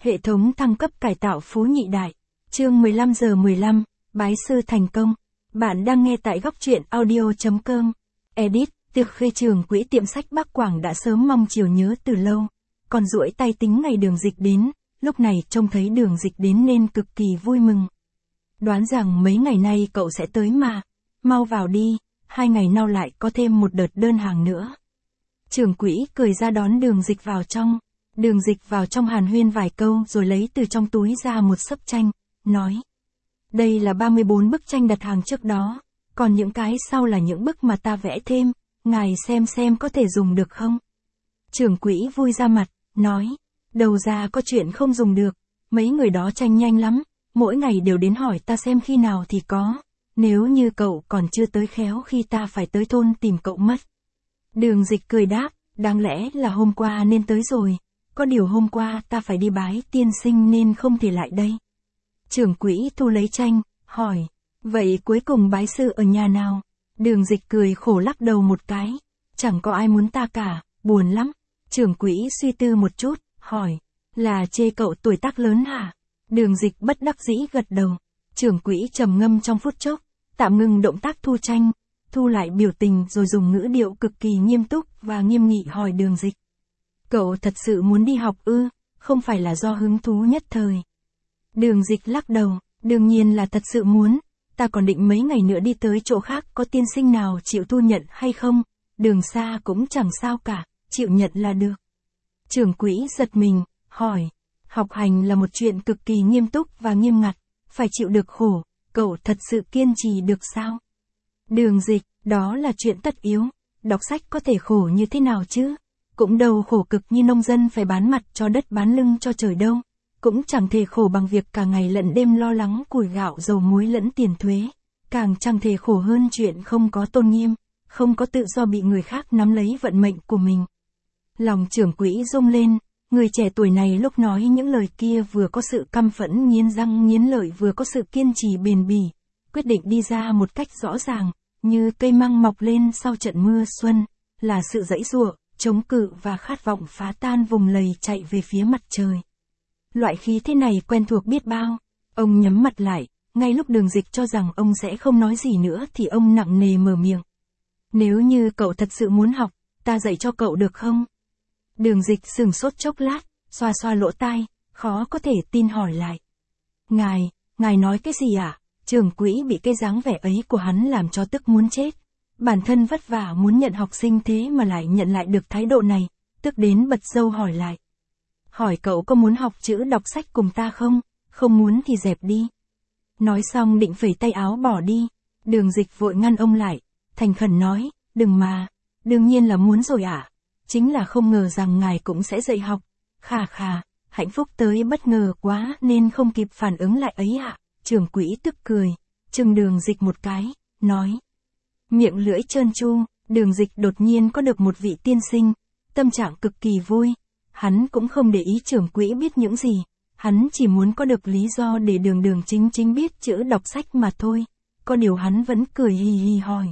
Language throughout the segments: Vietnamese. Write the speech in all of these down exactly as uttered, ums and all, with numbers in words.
Hệ thống thăng cấp cải tạo Phú Nhị Đại. Chương mười lăm giờ mười lăm, bái sư thành công. Bạn đang nghe tại góc truyện audio chấm com. Edit, Tiệc Khê Trường Quỹ tiệm sách Bắc Quảng đã sớm mong chiều nhớ từ lâu. Còn duỗi tay tính ngày Đường Dịch đến, lúc này trông thấy Đường Dịch đến nên cực kỳ vui mừng. Đoán rằng mấy ngày nay cậu sẽ tới mà. Mau vào đi, hai ngày sau lại có thêm một đợt đơn hàng nữa. Trưởng quỹ cười ra đón Đường Dịch vào trong. Đường Dịch vào trong hàn huyên vài câu rồi lấy từ trong túi ra một xấp tranh, nói. Đây là ba mươi bốn bức tranh đặt hàng trước đó, còn những cái sau là những bức mà ta vẽ thêm, ngài xem xem có thể dùng được không? Trưởng quỹ vui ra mặt, nói. Đầu ra có chuyện không dùng được, mấy người đó tranh nhanh lắm, mỗi ngày đều đến hỏi ta xem khi nào thì có, nếu như cậu còn chưa tới khéo khi ta phải tới thôn tìm cậu mất. Đường Dịch cười đáp, đáng lẽ là hôm qua nên tới rồi. Có điều hôm qua ta phải đi bái tiên sinh nên không thể lại đây. Trưởng quỹ thu lấy tranh, hỏi, vậy cuối cùng bái sư ở nhà nào? Đường Dịch cười khổ lắc đầu một cái, chẳng có ai muốn ta cả, buồn lắm. Trưởng quỹ suy tư một chút, hỏi, là chê cậu tuổi tác lớn hả? Đường Dịch bất đắc dĩ gật đầu. Trưởng quỹ trầm ngâm trong phút chốc, tạm ngừng động tác thu tranh, thu lại biểu tình rồi dùng ngữ điệu cực kỳ nghiêm túc và nghiêm nghị hỏi Đường Dịch. Cậu thật sự muốn đi học ư, không phải là do hứng thú nhất thời. Đường Dịch lắc đầu, đương nhiên là thật sự muốn, ta còn định mấy ngày nữa đi tới chỗ khác có tiên sinh nào chịu thu nhận hay không, đường xa cũng chẳng sao cả, chịu nhận là được. Trưởng quỹ giật mình, hỏi, học hành là một chuyện cực kỳ nghiêm túc và nghiêm ngặt, phải chịu được khổ, cậu thật sự kiên trì được sao? Đường Dịch, đó là chuyện tất yếu, đọc sách có thể khổ như thế nào chứ? Cũng đâu khổ cực như nông dân phải bán mặt cho đất bán lưng cho trời đâu. Cũng chẳng thể khổ bằng việc cả ngày lẫn đêm lo lắng củi gạo dầu muối lẫn tiền thuế. Càng chẳng thể khổ hơn chuyện không có tôn nghiêm, không có tự do bị người khác nắm lấy vận mệnh của mình. Lòng trưởng quỹ rung lên, người trẻ tuổi này lúc nói những lời kia vừa có sự căm phẫn nghiến răng nghiến lợi vừa có sự kiên trì bền bỉ, quyết định đi ra một cách rõ ràng, như cây măng mọc lên sau trận mưa xuân, là sự giãy giụa, chống cự và khát vọng phá tan vùng lầy chạy về phía mặt trời. Loại khí thế này quen thuộc biết bao. Ông nhắm mặt lại, ngay lúc Đường Dịch cho rằng ông sẽ không nói gì nữa thì ông nặng nề mở miệng. Nếu như cậu thật sự muốn học, ta dạy cho cậu được không? Đường Dịch sửng sốt chốc lát, xoa xoa lỗ tai, khó có thể tin hỏi lại. Ngài, ngài nói cái gì ạ? À? Trưởng quỹ bị cái dáng vẻ ấy của hắn làm cho tức muốn chết. Bản thân vất vả muốn nhận học sinh thế mà lại nhận lại được thái độ này, tức đến bật râu hỏi lại. Hỏi cậu có muốn học chữ đọc sách cùng ta không? Không muốn thì dẹp đi. Nói xong định phẩy tay áo bỏ đi. Đường Dịch vội ngăn ông lại, thành khẩn nói, đừng mà, đương nhiên là muốn rồi ạ. À? Chính là không ngờ rằng ngài cũng sẽ dạy học. Khà khà, hạnh phúc tới bất ngờ quá nên không kịp phản ứng lại ấy ạ. À? Trưởng quỹ tức cười, chừng Đường Dịch một cái, nói. Miệng lưỡi trơn tru, Đường Dịch đột nhiên có được một vị tiên sinh, tâm trạng cực kỳ vui. Hắn cũng không để ý trưởng quỹ biết những gì, hắn chỉ muốn có được lý do để đường đường chính chính biết chữ đọc sách mà thôi. Có điều hắn vẫn cười hì hì hỏi.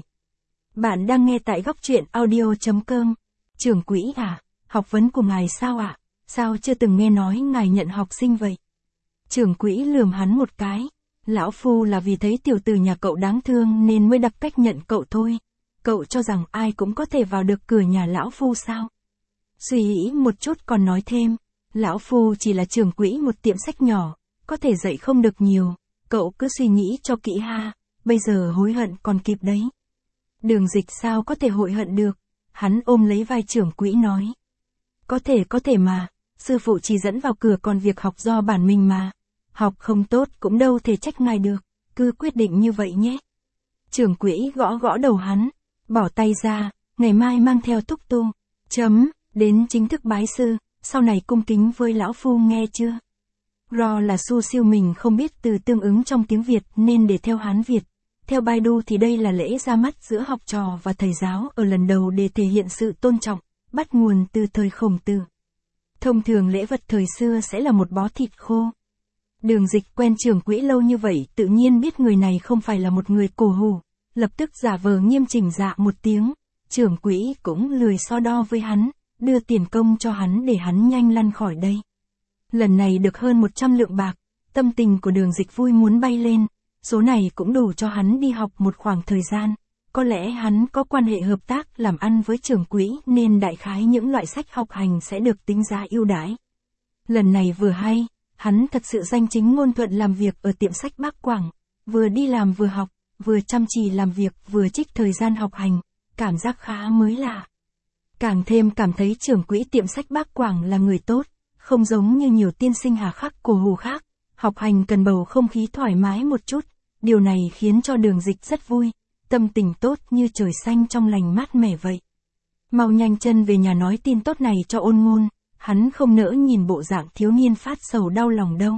Bạn đang nghe tại góc truyện audio chấm com. Trưởng quỹ à, học vấn của ngài sao ạ? À? Sao chưa từng nghe nói ngài nhận học sinh vậy? Trưởng quỹ lườm hắn một cái. Lão phu là vì thấy tiểu tử nhà cậu đáng thương nên mới đặt cách nhận cậu thôi. Cậu cho rằng ai cũng có thể vào được cửa nhà lão phu sao? Suy nghĩ một chút còn nói thêm, lão phu chỉ là trưởng quỹ một tiệm sách nhỏ, có thể dạy không được nhiều, cậu cứ suy nghĩ cho kỹ ha, bây giờ hối hận còn kịp đấy. Đường Dịch sao có thể hối hận được, hắn ôm lấy vai trưởng quỹ nói. Có thể có thể mà, sư phụ chỉ dẫn vào cửa còn việc học do bản mình mà, học không tốt cũng đâu thể trách ngài được, cứ quyết định như vậy nhé. Trưởng quỹ gõ gõ đầu hắn, bỏ tay ra, ngày mai mang theo túc tu, chấm. Đến chính thức bái sư, sau này cung kính với lão phu nghe chưa? Ro là su siêu mình không biết từ tương ứng trong tiếng Việt nên để theo Hán Việt. Theo Baidu thì đây là lễ ra mắt giữa học trò và thầy giáo ở lần đầu để thể hiện sự tôn trọng, bắt nguồn từ thời Khổng Tử. Thông thường lễ vật thời xưa sẽ là một bó thịt khô. Đường Dịch quen trưởng quỹ lâu như vậy tự nhiên biết người này không phải là một người cổ hủ, lập tức giả vờ nghiêm chỉnh dạ một tiếng. Trưởng quỹ cũng lười so đo với hắn, đưa tiền công cho hắn để hắn nhanh lăn khỏi đây. Lần này được hơn một trăm lượng bạc, tâm tình của Đường Dịch vui muốn bay lên, số này cũng đủ cho hắn đi học một khoảng thời gian. Có lẽ hắn có quan hệ hợp tác làm ăn với trưởng quỹ nên đại khái những loại sách học hành sẽ được tính giá ưu đãi. Lần này vừa hay, hắn thật sự danh chính ngôn thuận làm việc ở tiệm sách Bác Quảng, vừa đi làm vừa học, vừa chăm chỉ làm việc vừa trích thời gian học hành, cảm giác khá mới lạ. Càng thêm cảm thấy trưởng quỹ tiệm sách Bác Quảng là người tốt, không giống như nhiều tiên sinh hà khắc cổ hủ khác, học hành cần bầu không khí thoải mái một chút, điều này khiến cho Đường Dịch rất vui, tâm tình tốt như trời xanh trong lành mát mẻ vậy. Mau nhanh chân về nhà nói tin tốt này cho Ôn Ngôn, hắn không nỡ nhìn bộ dạng thiếu niên phát sầu đau lòng đâu.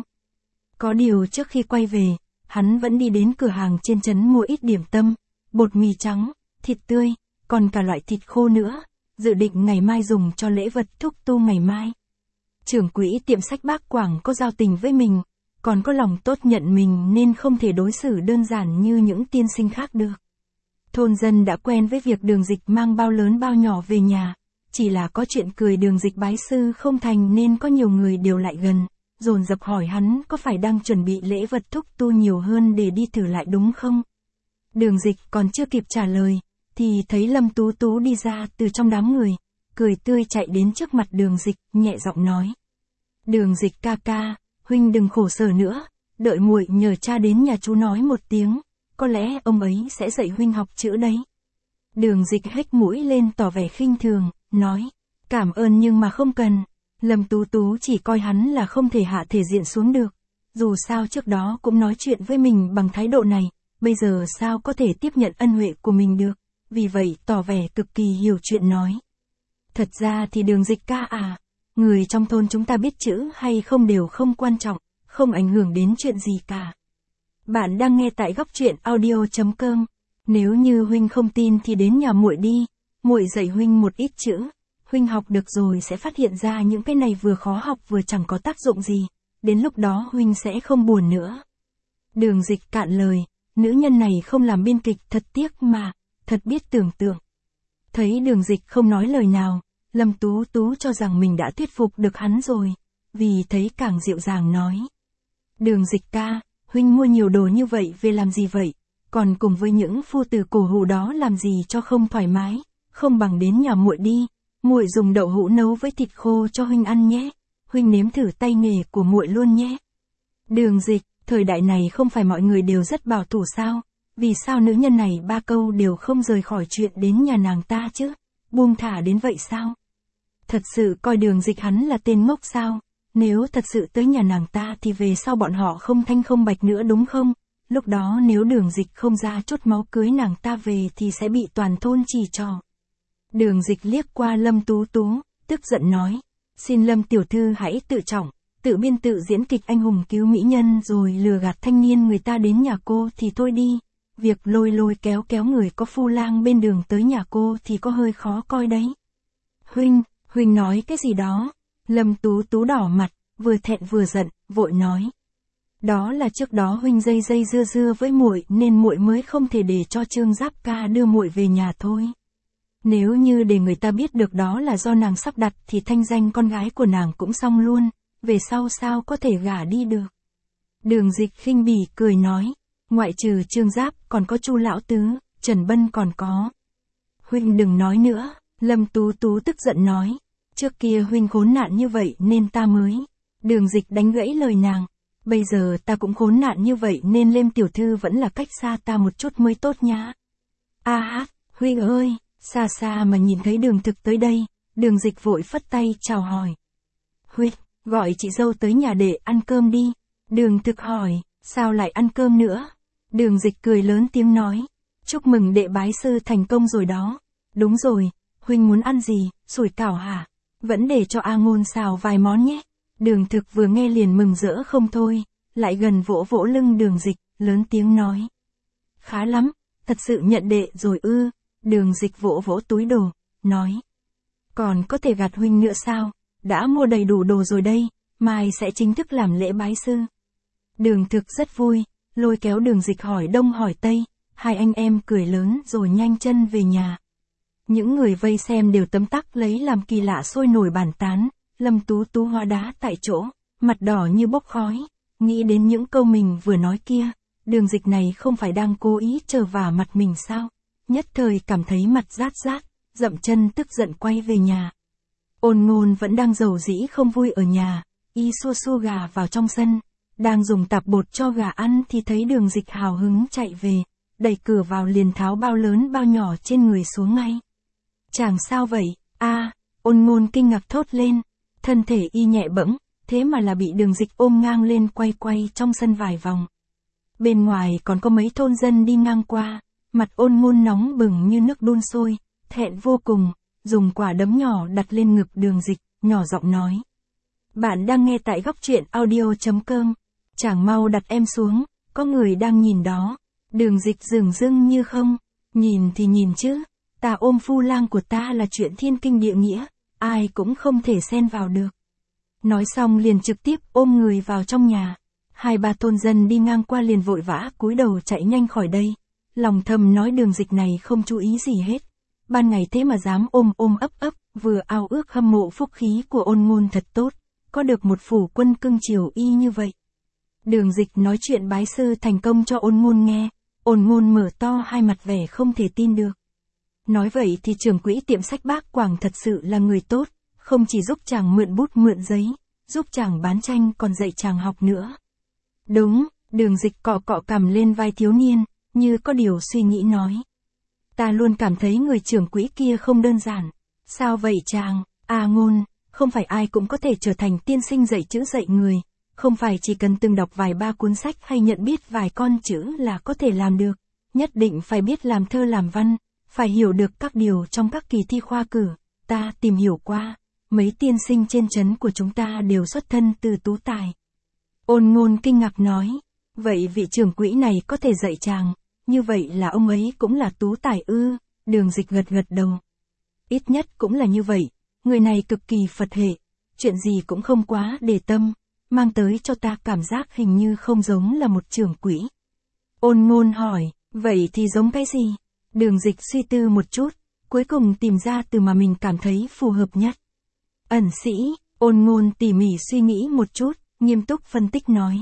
Có điều trước khi quay về, hắn vẫn đi đến cửa hàng trên trấn mua ít điểm tâm, bột mì trắng, thịt tươi, còn cả loại thịt khô nữa, dự định ngày mai dùng cho lễ vật thúc tu ngày mai. Trưởng quỹ tiệm sách Bác Quảng có giao tình với mình, còn có lòng tốt nhận mình nên không thể đối xử đơn giản như những tiên sinh khác được. Thôn dân đã quen với việc Đường Dịch mang bao lớn bao nhỏ về nhà, chỉ là có chuyện cười Đường Dịch bái sư không thành nên có nhiều người đều lại gần, dồn dập hỏi hắn có phải đang chuẩn bị lễ vật thúc tu nhiều hơn để đi thử lại đúng không? Đường Dịch còn chưa kịp trả lời, thì thấy Lâm Tú Tú đi ra từ trong đám người, cười tươi chạy đến trước mặt Đường Dịch, nhẹ giọng nói. Đường Dịch ca ca, huynh đừng khổ sở nữa, đợi muội nhờ cha đến nhà chú nói một tiếng, có lẽ ông ấy sẽ dạy huynh học chữ đấy. Đường Dịch hếch mũi lên tỏ vẻ khinh thường, nói, cảm ơn nhưng mà không cần. Lâm Tú Tú chỉ coi hắn là không thể hạ thể diện xuống được, dù sao trước đó cũng nói chuyện với mình bằng thái độ này, bây giờ sao có thể tiếp nhận ân huệ của mình được, vì vậy tỏ vẻ cực kỳ hiểu chuyện nói. Thật ra thì Đường Dịch ca à, người trong thôn chúng ta biết chữ hay không đều không quan trọng, không ảnh hưởng đến chuyện gì cả. Bạn đang nghe tại góc truyện audio chấm com. Nếu như huynh không tin thì đến nhà muội đi, muội dạy huynh một ít chữ, huynh học được rồi sẽ phát hiện ra những cái này vừa khó học vừa chẳng có tác dụng gì, đến lúc đó huynh sẽ không buồn nữa. Đường Dịch cạn lời, nữ nhân này không làm biên kịch thật tiếc mà, thật biết tưởng tượng. Thấy Đường Dịch không nói lời nào, Lâm Tú Tú cho rằng mình đã thuyết phục được hắn rồi, vì thấy càng dịu dàng nói. Đường Dịch ca, huynh mua nhiều đồ như vậy về làm gì vậy, còn cùng với những phu tử cổ hủ đó làm gì cho không thoải mái, không bằng đến nhà muội đi, muội dùng đậu hũ nấu với thịt khô cho huynh ăn nhé, huynh nếm thử tay nghề của muội luôn nhé. Đường Dịch, thời đại này không phải mọi người đều rất bảo thủ sao, vì sao nữ nhân này ba câu đều không rời khỏi chuyện đến nhà nàng ta chứ, buông thả đến vậy sao? Thật sự coi Đường Dịch hắn là tên ngốc sao? Nếu thật sự tới nhà nàng ta thì về sau bọn họ không thanh không bạch nữa đúng không? Lúc đó nếu Đường Dịch không ra chốt máu cưới nàng ta về thì sẽ bị toàn thôn chỉ trò. Đường Dịch liếc qua Lâm Tú Tú, tức giận nói, xin Lâm tiểu thư hãy tự trọng, tự biên tự diễn kịch anh hùng cứu mỹ nhân rồi lừa gạt thanh niên người ta đến nhà cô thì thôi đi, việc lôi lôi kéo kéo người có phu lang bên đường tới nhà cô thì có hơi khó coi đấy. Huynh, huynh nói cái gì đó? Lâm Tú Tú đỏ mặt, vừa thẹn vừa giận, vội nói. Đó là trước đó huynh dây dây dưa dưa với muội nên muội mới không thể để cho Trương Giáp ca đưa muội về nhà thôi. Nếu như để người ta biết được đó là do nàng sắp đặt thì thanh danh con gái của nàng cũng xong luôn, về sau sao có thể gả đi được. Đường Dịch khinh bỉ cười nói, ngoại trừ Trương Giáp còn có Chu lão tứ, Trần Bân còn có. Huynh đừng nói nữa, Lâm Tú Tú tức giận nói, trước kia huynh khốn nạn như vậy nên ta mới. Đường Dịch đánh gãy lời nàng, bây giờ ta cũng khốn nạn như vậy nên Lêm tiểu thư vẫn là cách xa ta một chút mới tốt nhá. A hát, huynh ơi, xa xa mà nhìn thấy Đường Thực tới đây, Đường Dịch vội phất tay chào hỏi. Huynh, gọi chị dâu tới nhà để ăn cơm đi. Đường Thực hỏi, sao lại ăn cơm nữa? Đường Dịch cười lớn tiếng nói, chúc mừng đệ bái sư thành công rồi đó. Đúng rồi, huynh muốn ăn gì, sủi cảo hả? Vẫn để cho A Ngôn xào vài món nhé. Đường Thực vừa nghe liền mừng rỡ không thôi, lại gần vỗ vỗ lưng Đường Dịch, lớn tiếng nói. Khá lắm, thật sự nhận đệ rồi ư. Đường Dịch vỗ vỗ túi đồ, nói. Còn có thể gạt huynh nữa sao, đã mua đầy đủ đồ rồi đây, mai sẽ chính thức làm lễ bái sư. Đường Thực rất vui, lôi kéo Đường Dịch hỏi đông hỏi tây, hai anh em cười lớn rồi nhanh chân về nhà. Những người vây xem đều tấm tắc lấy làm kỳ lạ sôi nổi bàn tán, Lâm Tú Tú hóa đá tại chỗ, mặt đỏ như bốc khói, nghĩ đến những câu mình vừa nói kia, Đường Dịch này không phải đang cố ý chờ vả mặt mình sao, nhất thời cảm thấy mặt rát rát, dậm chân tức giận quay về nhà. Ôn Ngôn vẫn đang rầu rĩ không vui ở nhà, y xua xua gà vào trong sân, đang dùng tạp bột cho gà ăn thì thấy Đường Dịch hào hứng chạy về, đẩy cửa vào liền tháo bao lớn bao nhỏ trên người xuống ngay. Chàng sao vậy, a Ôn Ngôn kinh ngạc thốt lên, thân thể y nhẹ bẫng, thế mà là bị Đường Dịch ôm ngang lên quay quay trong sân vài vòng. Bên ngoài còn có mấy thôn dân đi ngang qua, mặt Ôn Ngôn nóng bừng như nước đun sôi, thẹn vô cùng, dùng quả đấm nhỏ đặt lên ngực Đường Dịch, nhỏ giọng nói. Bạn đang nghe tại góc truyện audio chấm com, chàng mau đặt em xuống, có người đang nhìn đó. Đường Dịch dửng dưng như không, nhìn thì nhìn chứ, ta ôm phu lang của ta là chuyện thiên kinh địa nghĩa, ai cũng không thể xen vào được. Nói xong liền trực tiếp ôm người vào trong nhà. Hai ba thôn dân đi ngang qua liền vội vã cúi đầu chạy nhanh khỏi đây. Lòng thầm nói Đường Dịch này không chú ý gì hết. Ban ngày thế mà dám ôm ôm ấp ấp, vừa ao ước hâm mộ phúc khí của Ôn Ngôn thật tốt, có được một phủ quân cưng chiều y như vậy. Đường Dịch nói chuyện bái sư thành công cho Ôn Ngôn nghe, Ôn Ngôn mở to hai mặt vẻ không thể tin được. Nói vậy thì trưởng quỹ tiệm sách Bác Quảng thật sự là người tốt, không chỉ giúp chàng mượn bút mượn giấy, giúp chàng bán tranh còn dạy chàng học nữa. Đúng, Đường Dịch cọ cọ cằm lên vai thiếu niên, như có điều suy nghĩ nói. Ta luôn cảm thấy người trưởng quỹ kia không đơn giản. Sao vậy chàng, à Ngôn, không phải ai cũng có thể trở thành tiên sinh dạy chữ dạy người, không phải chỉ cần từng đọc vài ba cuốn sách hay nhận biết vài con chữ là có thể làm được, nhất định phải biết làm thơ làm văn, phải hiểu được các điều trong các kỳ thi khoa cử. Ta tìm hiểu qua, mấy tiên sinh trên trấn của chúng ta đều xuất thân từ tú tài. Ôn Ngôn kinh ngạc nói, vậy vị trưởng quỹ này có thể dạy chàng, như vậy là ông ấy cũng là tú tài ư? Đường Dịch gật gật đầu. Ít nhất cũng là như vậy, người này cực kỳ Phật hệ, chuyện gì cũng không quá để tâm, mang tới cho ta cảm giác hình như không giống là một trưởng quỹ. Ôn Ngôn hỏi, vậy thì giống cái gì? Đường Dịch suy tư một chút, cuối cùng tìm ra từ mà mình cảm thấy phù hợp nhất. Ẩn sĩ, Ôn Ngôn tỉ mỉ suy nghĩ một chút, nghiêm túc phân tích nói.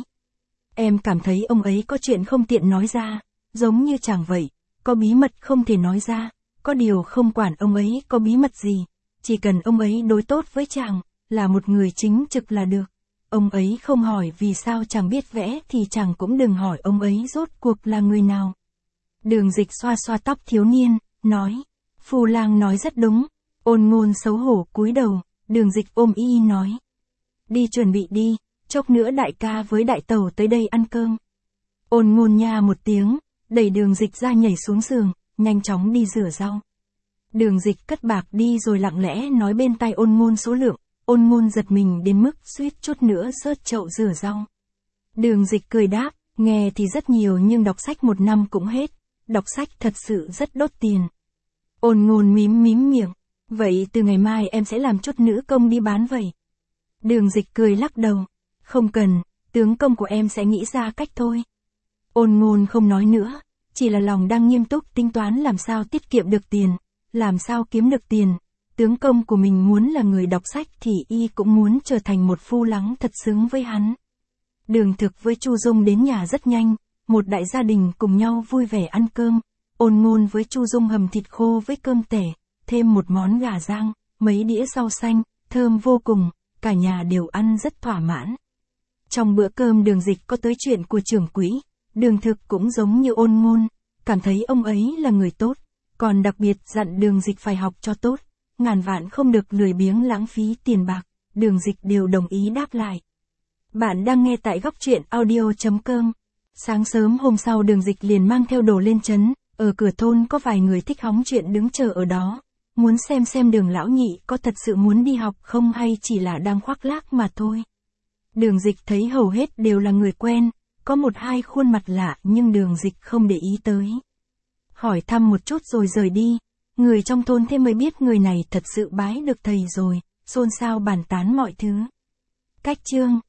Em cảm thấy ông ấy có chuyện không tiện nói ra, giống như chàng vậy, có bí mật không thể nói ra, có điều không quản ông ấy có bí mật gì, chỉ cần ông ấy đối tốt với chàng, là một người chính trực là được. Ông ấy không hỏi vì sao chàng biết vẽ thì chàng cũng đừng hỏi ông ấy rốt cuộc là người nào. Đường Dịch xoa xoa tóc thiếu niên, nói, phu lang nói rất đúng. Ôn Ngôn xấu hổ cúi đầu, Đường Dịch ôm y nói. Đi chuẩn bị đi, chốc nữa đại ca với đại tẩu tới đây ăn cơm. Ôn Ngôn nha một tiếng, đẩy Đường Dịch ra nhảy xuống giường, nhanh chóng đi rửa rau. Đường Dịch cất bạc đi rồi lặng lẽ nói bên tai Ôn Ngôn số lượng, Ôn Ngôn giật mình đến mức suýt chút nữa rớt chậu rửa rau. Đường Dịch cười đáp, nghe thì rất nhiều nhưng đọc sách một năm cũng hết, đọc sách thật sự rất đốt tiền. Ôn Ngôn mím mím miệng, vậy từ ngày mai em sẽ làm chút nữ công đi bán vậy. Đường Dịch cười lắc đầu, không cần, tướng công của em sẽ nghĩ ra cách thôi. Ôn Ngôn không nói nữa, chỉ là lòng đang nghiêm túc tính toán làm sao tiết kiệm được tiền, làm sao kiếm được tiền. Tướng công của mình muốn là người đọc sách thì y cũng muốn trở thành một phu lắng thật xứng với hắn. Đường Thực với Chu Dung đến nhà rất nhanh, một đại gia đình cùng nhau vui vẻ ăn cơm. Ôn Ngôn với Chu Dung hầm thịt khô với cơm tẻ, thêm một món gà rang, mấy đĩa rau xanh, thơm vô cùng, cả nhà đều ăn rất thỏa mãn. Trong bữa cơm Đường Dịch có tới chuyện của trưởng quỹ, Đường Thực cũng giống như Ôn Ngôn, cảm thấy ông ấy là người tốt, còn đặc biệt dặn Đường Dịch phải học cho tốt, ngàn vạn không được lười biếng lãng phí tiền bạc. Đường Dịch đều đồng ý đáp lại. Bạn đang nghe tại góc truyện audio chấm com. Sáng sớm hôm sau Đường Dịch liền mang theo đồ lên trấn, ở cửa thôn có vài người thích hóng chuyện đứng chờ ở đó, muốn xem xem Đường lão nhị có thật sự muốn đi học không hay chỉ là đang khoác lác mà thôi. Đường Dịch thấy hầu hết đều là người quen, có một hai khuôn mặt lạ nhưng Đường Dịch không để ý tới. Hỏi thăm một chút rồi rời đi, người trong thôn thế mới biết người này thật sự bái được thầy rồi, xôn xao bàn tán mọi thứ. Cách chương